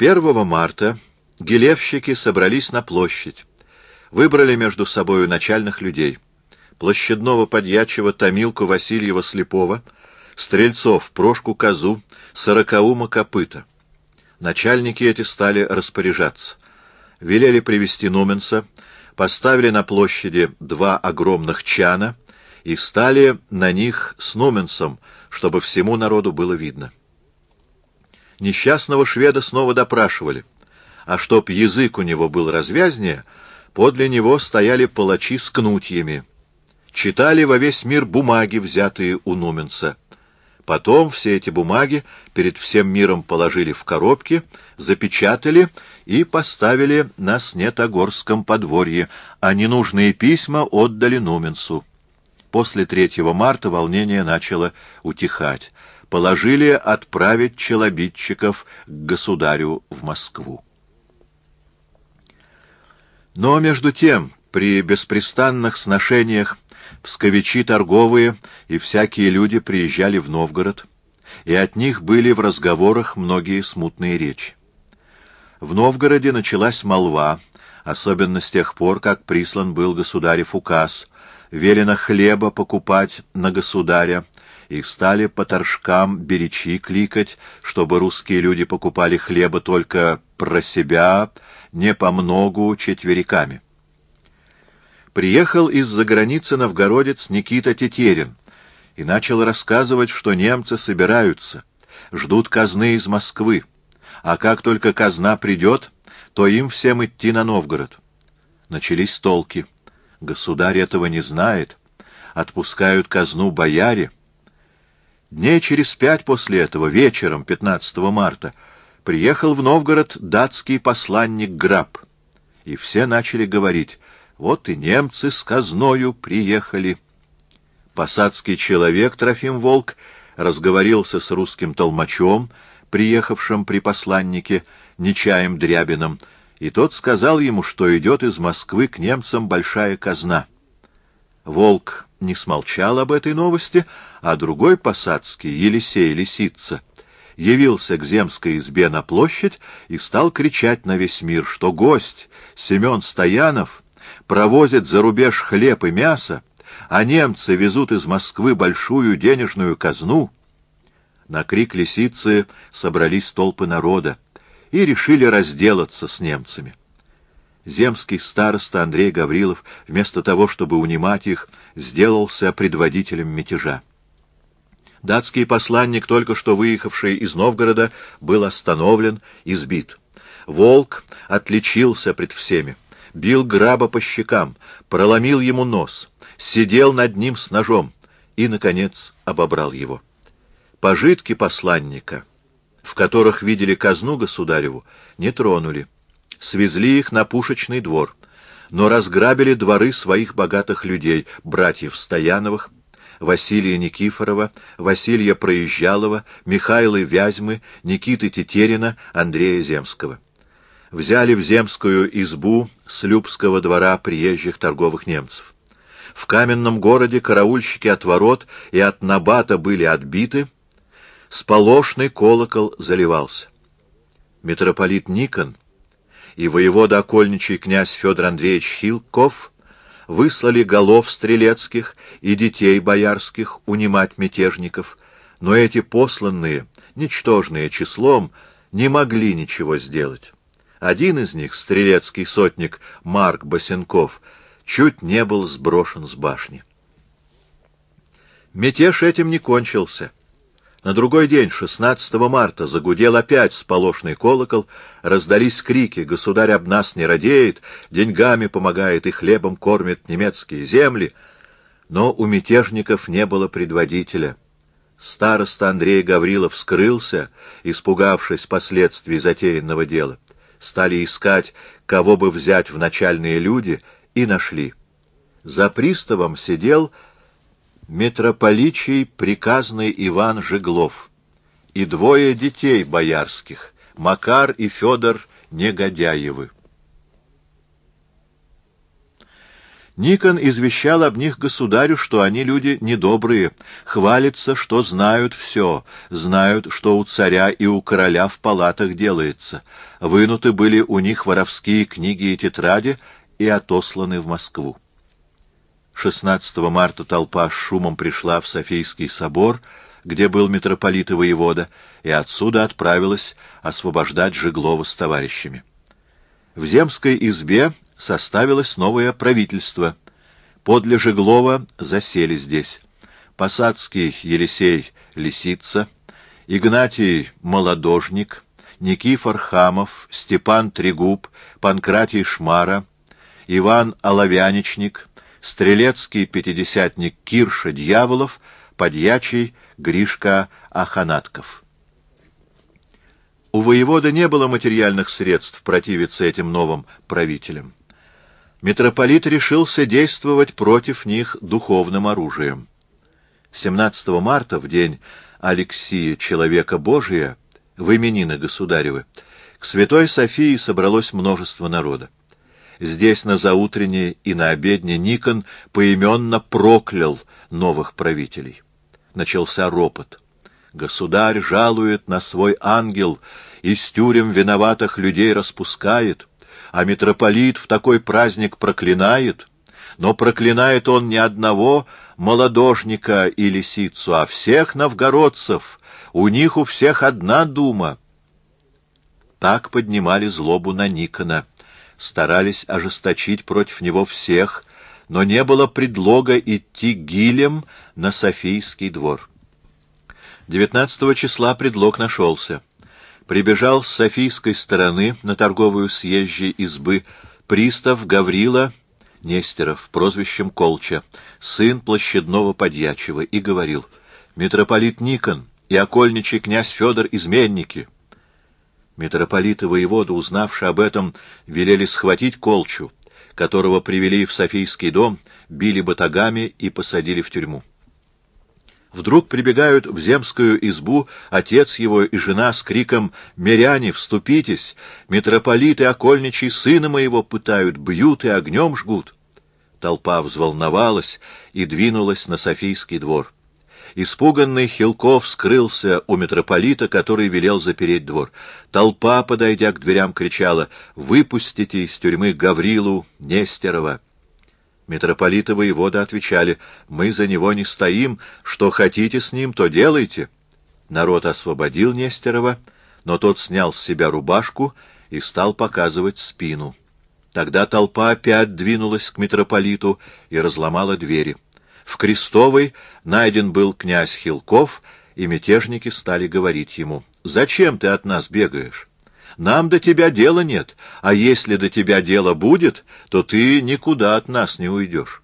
1 марта гилевщики собрались на площадь, выбрали между собою начальных людей: площадного подьячего Томилку Васильева Слепого, стрельцов Прошку Козу, Сорокаума Копыта. Начальники эти стали распоряжаться. Велели привести нуменса, поставили на площади 2 огромных чана и стали на них с нуменсом, чтобы всему народу было видно. Несчастного шведа снова допрашивали, а чтоб язык у него был развязнее, подле него стояли палачи с кнутьями. Читали во весь мир бумаги, взятые у нуменса. Потом все эти бумаги перед всем миром положили в коробки, запечатали и поставили на Снетогорском подворье, а ненужные письма отдали нуменсу. После 3 марта волнение начало утихать. Положили отправить челобитчиков к государю в Москву. Но между тем, при беспрестанных сношениях псковичи торговые и всякие люди приезжали в Новгород, и от них были в разговорах многие смутные речи. В Новгороде началась молва, особенно с тех пор, как прислан был государев указ, велено хлеба покупать на государя, и стали по торжкам беречи кликать, чтобы русские люди покупали хлеба только про себя, не по многу четвериками. Приехал из-за границы новгородец Никита Тетерин и начал рассказывать, что немцы собираются, ждут казны из Москвы, а как только казна придет, то им всем идти на Новгород. Начались толки. Государь этого не знает, отпускают казну бояре. Дней через 5 после этого, вечером 15 марта, приехал в Новгород датский посланник Граб, и все начали говорить: вот и немцы с казною приехали. Посадский человек Трофим Волк разговорился с русским толмачом, приехавшим при посланнике Нечаем Дрябиным, и тот сказал ему, что идет из Москвы к немцам большая казна. Волк не смолчал об этой новости, а другой посадский, Елисей Лисица, явился к земской избе на площадь и стал кричать на весь мир, что гость Семен Стоянов провозит за рубеж хлеб и мясо, а немцы везут из Москвы большую денежную казну. На крик Лисицы собрались толпы народа и решили разделаться с немцами. Земский староста Андрей Гаврилов, вместо того, чтобы унимать их, сделался предводителем мятежа. Датский посланник, только что выехавший из Новгорода, был остановлен и сбит. Волк отличился пред всеми, бил Граба по щекам, проломил ему нос, сидел над ним с ножом и, наконец, обобрал его. Пожитки посланника, в которых видели казну государеву, не тронули. Свезли их на пушечный двор, но разграбили дворы своих богатых людей, братьев Стояновых, Василия Никифорова, Василия Проезжалова, Михаила Вязьмы, Никиты Тетерина, Андрея Земского. Взяли в земскую избу с Любского двора приезжих торговых немцев. В каменном городе караульщики от ворот и от набата были отбиты, сполошный колокол заливался. Митрополит Никон и воевода окольничий князь Федор Андреевич Хилков выслали голов стрелецких и детей боярских унимать мятежников, но эти посланные, ничтожные числом, не могли ничего сделать. Один из них, стрелецкий сотник Марк Босенков, чуть не был сброшен с башни. Мятеж этим не кончился. На другой день, 16 марта, загудел опять сполошный колокол, раздались крики: «Государь об нас не радеет, деньгами помогает и хлебом кормит немецкие земли». Но у мятежников не было предводителя. Староста Андрей Гаврилов скрылся, испугавшись последствий затеянного дела. Стали искать, кого бы взять в начальные люди, и нашли. За приставом сидел митрополичий приказный Иван Жеглов и 2 детей боярских, Макар и Федор Негодяевы. Никон извещал об них государю, что они люди недобрые, хвалятся, что знают все, знают, что у царя и у короля в палатах делается. Вынуты были у них воровские книги и тетради и отосланы в Москву. 16 марта толпа с шумом пришла в Софийский собор, где был митрополит и воевода, и отсюда отправилась освобождать Жеглова с товарищами. В земской избе составилось новое правительство. Подле Жеглова засели здесь Посадский Елисей Лисица, Игнатий Молодожник, Никифор Хамов, Степан Трегуб, Панкратий Шмара, Иван Оловяничник, Стрелецкий пятидесятник Кирша Дьяволов, подьячий Гришка Аханатков. У воевода не было материальных средств противиться этим новым правителям. Митрополит решился действовать против них духовным оружием. 17 марта, в день Алексия, человека Божия, в именины государевы, к Святой Софии собралось множество народа. Здесь на заутренне и на обедне Никон поименно проклял новых правителей. Начался ропот. Государь жалует на свой ангел, из тюрем виноватых людей распускает, а митрополит в такой праздник проклинает, но проклинает он не одного молодожника и лисицу, а всех новгородцев, у них у всех одна дума. Так поднимали злобу на Никона, старались ожесточить против него всех, но не было предлога идти гилем на Софийский двор. 19 числа предлог нашелся. Прибежал с Софийской стороны на торговую съезжей избы пристав Гаврила Нестеров, прозвищем Колча, сын площадного подьячего, и говорил: «Митрополит Никон и окольничий князь Федор изменники». Митрополит и воевода, узнавши об этом, велели схватить Колчу, которого привели в Софийский дом, били батагами и посадили в тюрьму. Вдруг прибегают в земскую избу отец его и жена с криком: «Миряне, вступитесь! Митрополит и окольничий сына моего пытают, бьют и огнем жгут!» Толпа взволновалась и двинулась на Софийский двор. Испуганный Хилков скрылся у митрополита, который велел запереть двор. Толпа, подойдя к дверям, кричала: «Выпустите из тюрьмы Гаврилу Нестерова!» Митрополит и воевода отвечали: «Мы за него не стоим, что хотите с ним, то делайте». Народ освободил Нестерова, но тот снял с себя рубашку и стал показывать спину. Тогда толпа опять двинулась к митрополиту и разломала двери. В Крестовой найден был князь Хилков, и мятежники стали говорить ему: «Зачем ты от нас бегаешь? Нам до тебя дела нет, а если до тебя дело будет, то ты никуда от нас не уйдешь».